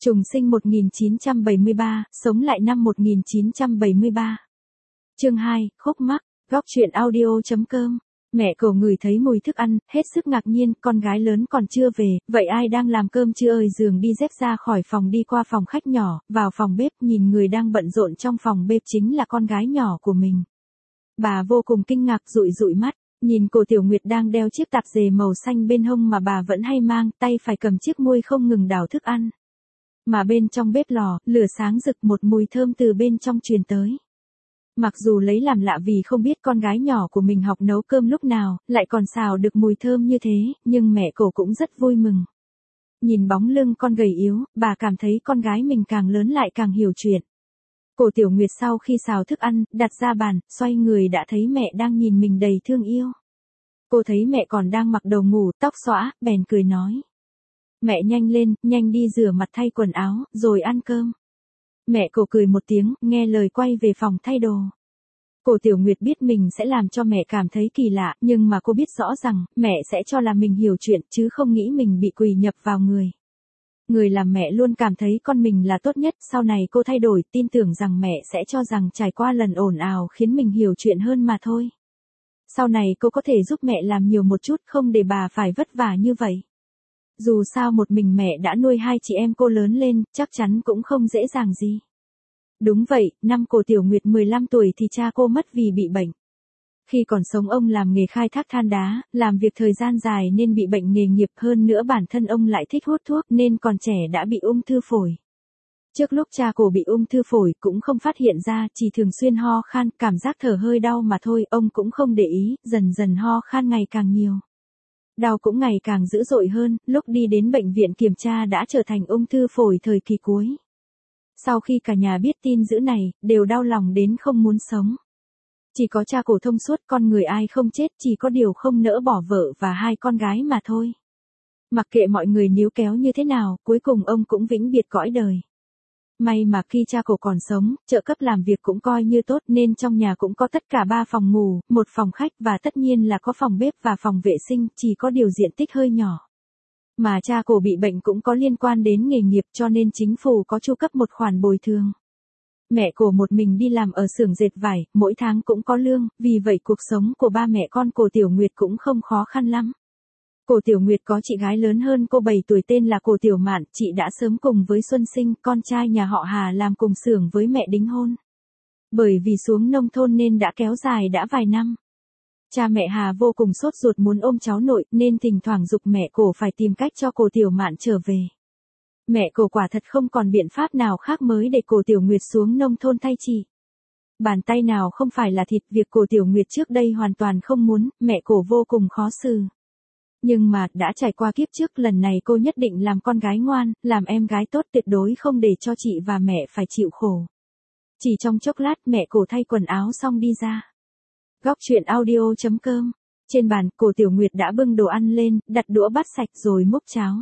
Trùng sinh 1973, sống lại năm 1973. Chương 2, khúc mắc, góc truyện audio.com. Mẹ cậu ngửi thấy mùi thức ăn, hết sức ngạc nhiên, con gái lớn còn chưa về, vậy ai đang làm cơm chưa ơi? Giường đi dép ra khỏi phòng đi qua phòng khách nhỏ, vào phòng bếp, nhìn người đang bận rộn trong phòng bếp chính là con gái nhỏ của mình. Bà vô cùng kinh ngạc, dụi dụi mắt, nhìn cô Tiểu Nguyệt đang đeo chiếc tạp dề màu xanh bên hông mà bà vẫn hay mang, tay phải cầm chiếc muôi không ngừng đảo thức ăn. Mà bên trong bếp lò, lửa sáng rực, một mùi thơm từ bên trong truyền tới. Mặc dù lấy làm lạ vì không biết con gái nhỏ của mình học nấu cơm lúc nào, lại còn xào được mùi thơm như thế, nhưng mẹ cô cũng rất vui mừng. Nhìn bóng lưng con gầy yếu, bà cảm thấy con gái mình càng lớn lại càng hiểu chuyện. Cô Tiểu Nguyệt sau khi xào thức ăn, đặt ra bàn, xoay người đã thấy mẹ đang nhìn mình đầy thương yêu. Cô thấy mẹ còn đang mặc đồ ngủ, tóc xõa, bèn cười nói. Mẹ nhanh lên, nhanh đi rửa mặt thay quần áo, rồi ăn cơm. Mẹ cô cười một tiếng, nghe lời quay về phòng thay đồ. Cô Tiểu Nguyệt biết mình sẽ làm cho mẹ cảm thấy kỳ lạ, nhưng mà cô biết rõ rằng, mẹ sẽ cho là mình hiểu chuyện, chứ không nghĩ mình bị quỳ nhập vào người. Người làm mẹ luôn cảm thấy con mình là tốt nhất, sau này cô thay đổi, tin tưởng rằng mẹ sẽ cho rằng trải qua lần ồn ào khiến mình hiểu chuyện hơn mà thôi. Sau này cô có thể giúp mẹ làm nhiều một chút, không để bà phải vất vả như vậy. Dù sao một mình mẹ đã nuôi hai chị em cô lớn lên, chắc chắn cũng không dễ dàng gì. Đúng vậy, năm cô Tiểu Nguyệt 15 tuổi thì cha cô mất vì bị bệnh. Khi còn sống ông làm nghề khai thác than đá, làm việc thời gian dài nên bị bệnh nghề nghiệp, hơn nữa bản thân ông lại thích hút thuốc nên còn trẻ đã bị ung thư phổi. Trước lúc cha cô bị ung thư phổi cũng không phát hiện ra, chỉ thường xuyên ho khan, cảm giác thở hơi đau mà thôi, ông cũng không để ý, dần dần ho khan ngày càng nhiều. Đau cũng ngày càng dữ dội hơn, lúc đi đến bệnh viện kiểm tra đã trở thành ung thư phổi thời kỳ cuối. Sau khi cả nhà biết tin dữ này, đều đau lòng đến không muốn sống. Chỉ có cha cổ thông suốt, con người ai không chết, chỉ có điều không nỡ bỏ vợ và hai con gái mà thôi. Mặc kệ mọi người níu kéo như thế nào, cuối cùng ông cũng vĩnh biệt cõi đời. May mà khi cha cổ còn sống, trợ cấp làm việc cũng coi như tốt nên trong nhà cũng có tất cả 3 phòng ngủ, 1 phòng khách và tất nhiên là có phòng bếp và phòng vệ sinh, chỉ có điều diện tích hơi nhỏ. Mà cha cổ bị bệnh cũng có liên quan đến nghề nghiệp cho nên chính phủ có chu cấp một khoản bồi thường. Mẹ cổ một mình đi làm ở xưởng dệt vải, mỗi tháng cũng có lương, vì vậy cuộc sống của ba mẹ con cô Tiểu Nguyệt cũng không khó khăn lắm. Cô Tiểu Nguyệt có chị gái lớn hơn cô 7 tuổi tên là cô Tiểu Mạn, chị đã sớm cùng với Xuân Sinh, con trai nhà họ Hà làm cùng xưởng với mẹ đính hôn. Bởi vì xuống nông thôn nên đã kéo dài đã vài năm. Cha mẹ Hà vô cùng sốt ruột muốn ôm cháu nội nên thỉnh thoảng giục mẹ cổ phải tìm cách cho cô Tiểu Mạn trở về. Mẹ cổ quả thật không còn biện pháp nào khác mới để cô Tiểu Nguyệt xuống nông thôn thay chị. Bàn tay nào không phải là thịt, việc cô Tiểu Nguyệt trước đây hoàn toàn không muốn, mẹ cổ vô cùng khó xử. Nhưng mà, đã trải qua kiếp trước, lần này cô nhất định làm con gái ngoan, làm em gái tốt, tuyệt đối không để cho chị và mẹ phải chịu khổ. Chỉ trong chốc lát mẹ cổ thay quần áo xong đi ra. Góc truyện audio.com. Trên bàn, cô Tiểu Nguyệt đã bưng đồ ăn lên, đặt đũa bát sạch rồi múc cháo.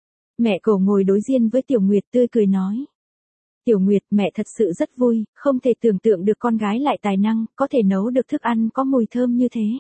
Mẹ cổ ngồi đối diện với Tiểu Nguyệt tươi cười nói. Tiểu Nguyệt, mẹ thật sự rất vui, không thể tưởng tượng được con gái lại tài năng, có thể nấu được thức ăn có mùi thơm như thế.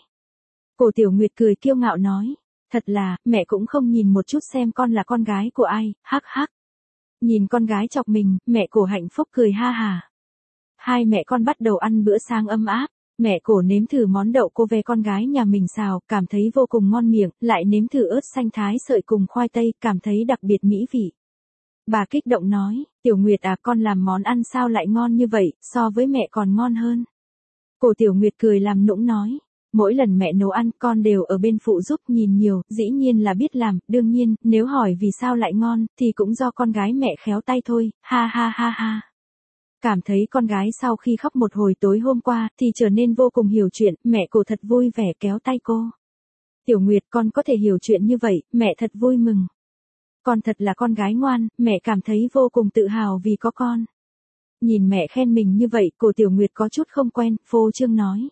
Cô Tiểu Nguyệt cười kiêu ngạo nói. Thật là, mẹ cũng không nhìn một chút xem con là con gái của ai, hắc hắc. Nhìn con gái chọc mình, mẹ cổ hạnh phúc cười ha hà. Hai mẹ con bắt đầu ăn bữa sáng ấm áp. Mẹ cổ nếm thử món đậu cô ve con gái nhà mình xào, cảm thấy vô cùng ngon miệng, lại nếm thử ớt xanh thái sợi cùng khoai tây, cảm thấy đặc biệt mỹ vị. Bà kích động nói, Tiểu Nguyệt à, con làm món ăn sao lại ngon như vậy, so với mẹ còn ngon hơn. Cô Tiểu Nguyệt cười làm nũng nói, mỗi lần mẹ nấu ăn con đều ở bên phụ giúp, nhìn nhiều, dĩ nhiên là biết làm, đương nhiên, nếu hỏi vì sao lại ngon, thì cũng do con gái mẹ khéo tay thôi, ha ha ha ha. Cảm thấy con gái sau khi khóc một hồi tối hôm qua, thì trở nên vô cùng hiểu chuyện, mẹ cô thật vui vẻ kéo tay cô. Tiểu Nguyệt, con có thể hiểu chuyện như vậy, mẹ thật vui mừng. Con thật là con gái ngoan, mẹ cảm thấy vô cùng tự hào vì có con. Nhìn mẹ khen mình như vậy, cô Tiểu Nguyệt có chút không quen, phô trương nói.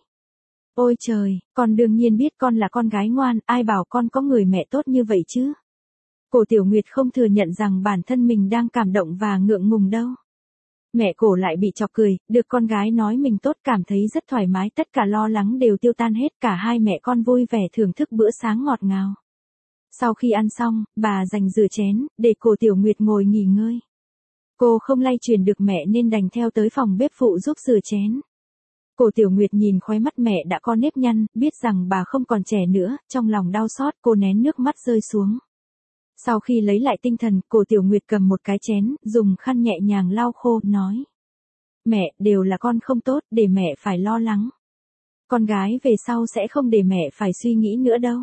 Ôi trời, con đương nhiên biết con là con gái ngoan, ai bảo con có người mẹ tốt như vậy chứ. Cô Tiểu Nguyệt không thừa nhận rằng bản thân mình đang cảm động và ngượng ngùng đâu. Mẹ cổ lại bị chọc cười, được con gái nói mình tốt, cảm thấy rất thoải mái, tất cả lo lắng đều tiêu tan hết, cả hai mẹ con vui vẻ thưởng thức bữa sáng ngọt ngào. Sau khi ăn xong, bà dành rửa chén, để cô Tiểu Nguyệt ngồi nghỉ ngơi. Cô không lay truyền được mẹ nên đành theo tới phòng bếp phụ giúp rửa chén. Cổ Tiểu Nguyệt nhìn khóe mắt mẹ đã có nếp nhăn, biết rằng bà không còn trẻ nữa, trong lòng đau xót, cô nén nước mắt rơi xuống. Sau khi lấy lại tinh thần, Cổ Tiểu Nguyệt cầm một cái chén, dùng khăn nhẹ nhàng lau khô, nói. Mẹ, đều là con không tốt, để mẹ phải lo lắng. Con gái về sau sẽ không để mẹ phải suy nghĩ nữa đâu.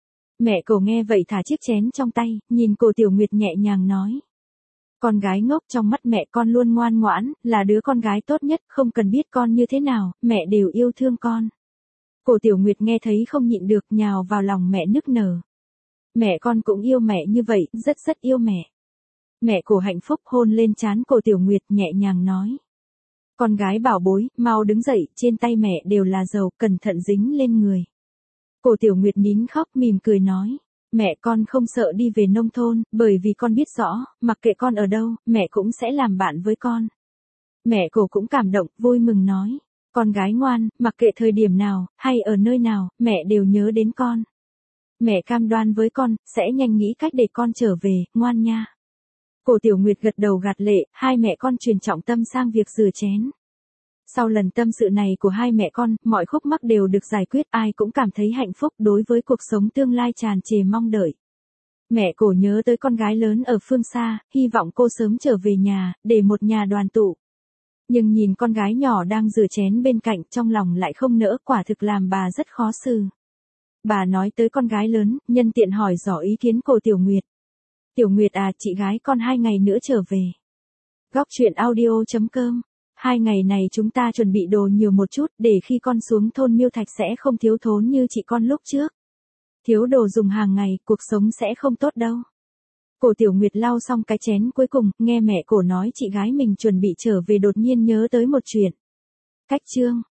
Mẹ Cổ nghe vậy thả chiếc chén trong tay, nhìn Cổ Tiểu Nguyệt nhẹ nhàng nói. Con gái ngốc, trong mắt mẹ con luôn ngoan ngoãn, là đứa con gái tốt nhất, không cần biết con như thế nào, mẹ đều yêu thương con. Cổ Tiểu Nguyệt nghe thấy không nhịn được, nhào vào lòng mẹ nức nở. Mẹ con cũng yêu mẹ như vậy, rất rất yêu mẹ. Mẹ Cổ hạnh phúc hôn lên trán Cổ Tiểu Nguyệt, nhẹ nhàng nói. Con gái bảo bối, mau đứng dậy, trên tay mẹ đều là dầu, cẩn thận dính lên người. Cổ Tiểu Nguyệt nín khóc mỉm cười nói. Mẹ con không sợ đi về nông thôn, bởi vì con biết rõ, mặc kệ con ở đâu, mẹ cũng sẽ làm bạn với con. Mẹ Cổ cũng cảm động, vui mừng nói. Con gái ngoan, mặc kệ thời điểm nào, hay ở nơi nào, mẹ đều nhớ đến con. Mẹ cam đoan với con, sẽ nhanh nghĩ cách để con trở về, ngoan nha. Cổ Tiểu Nguyệt gật đầu gạt lệ, hai mẹ con truyền trọng tâm sang việc rửa chén. Sau lần tâm sự này của hai mẹ con, mọi khúc mắc đều được giải quyết, ai cũng cảm thấy hạnh phúc đối với cuộc sống tương lai tràn trề mong đợi. Mẹ Cổ nhớ tới con gái lớn ở phương xa, hy vọng cô sớm trở về nhà, để một nhà đoàn tụ. Nhưng nhìn con gái nhỏ đang rửa chén bên cạnh, trong lòng lại không nỡ, quả thực làm bà rất khó xử. Bà nói tới con gái lớn, nhân tiện hỏi dò ý kiến Cổ Tiểu Nguyệt. Tiểu Nguyệt à, chị gái con 2 ngày nữa trở về. Góc truyện audio.com. 2 ngày này chúng ta chuẩn bị đồ nhiều một chút, để khi con xuống thôn Miêu Thạch sẽ không thiếu thốn như chị con lúc trước. Thiếu đồ dùng hàng ngày, cuộc sống sẽ không tốt đâu. Cổ Tiểu Nguyệt lau xong cái chén cuối cùng, nghe mẹ Cổ nói chị gái mình chuẩn bị trở về đột nhiên nhớ tới một chuyện. Cách chương.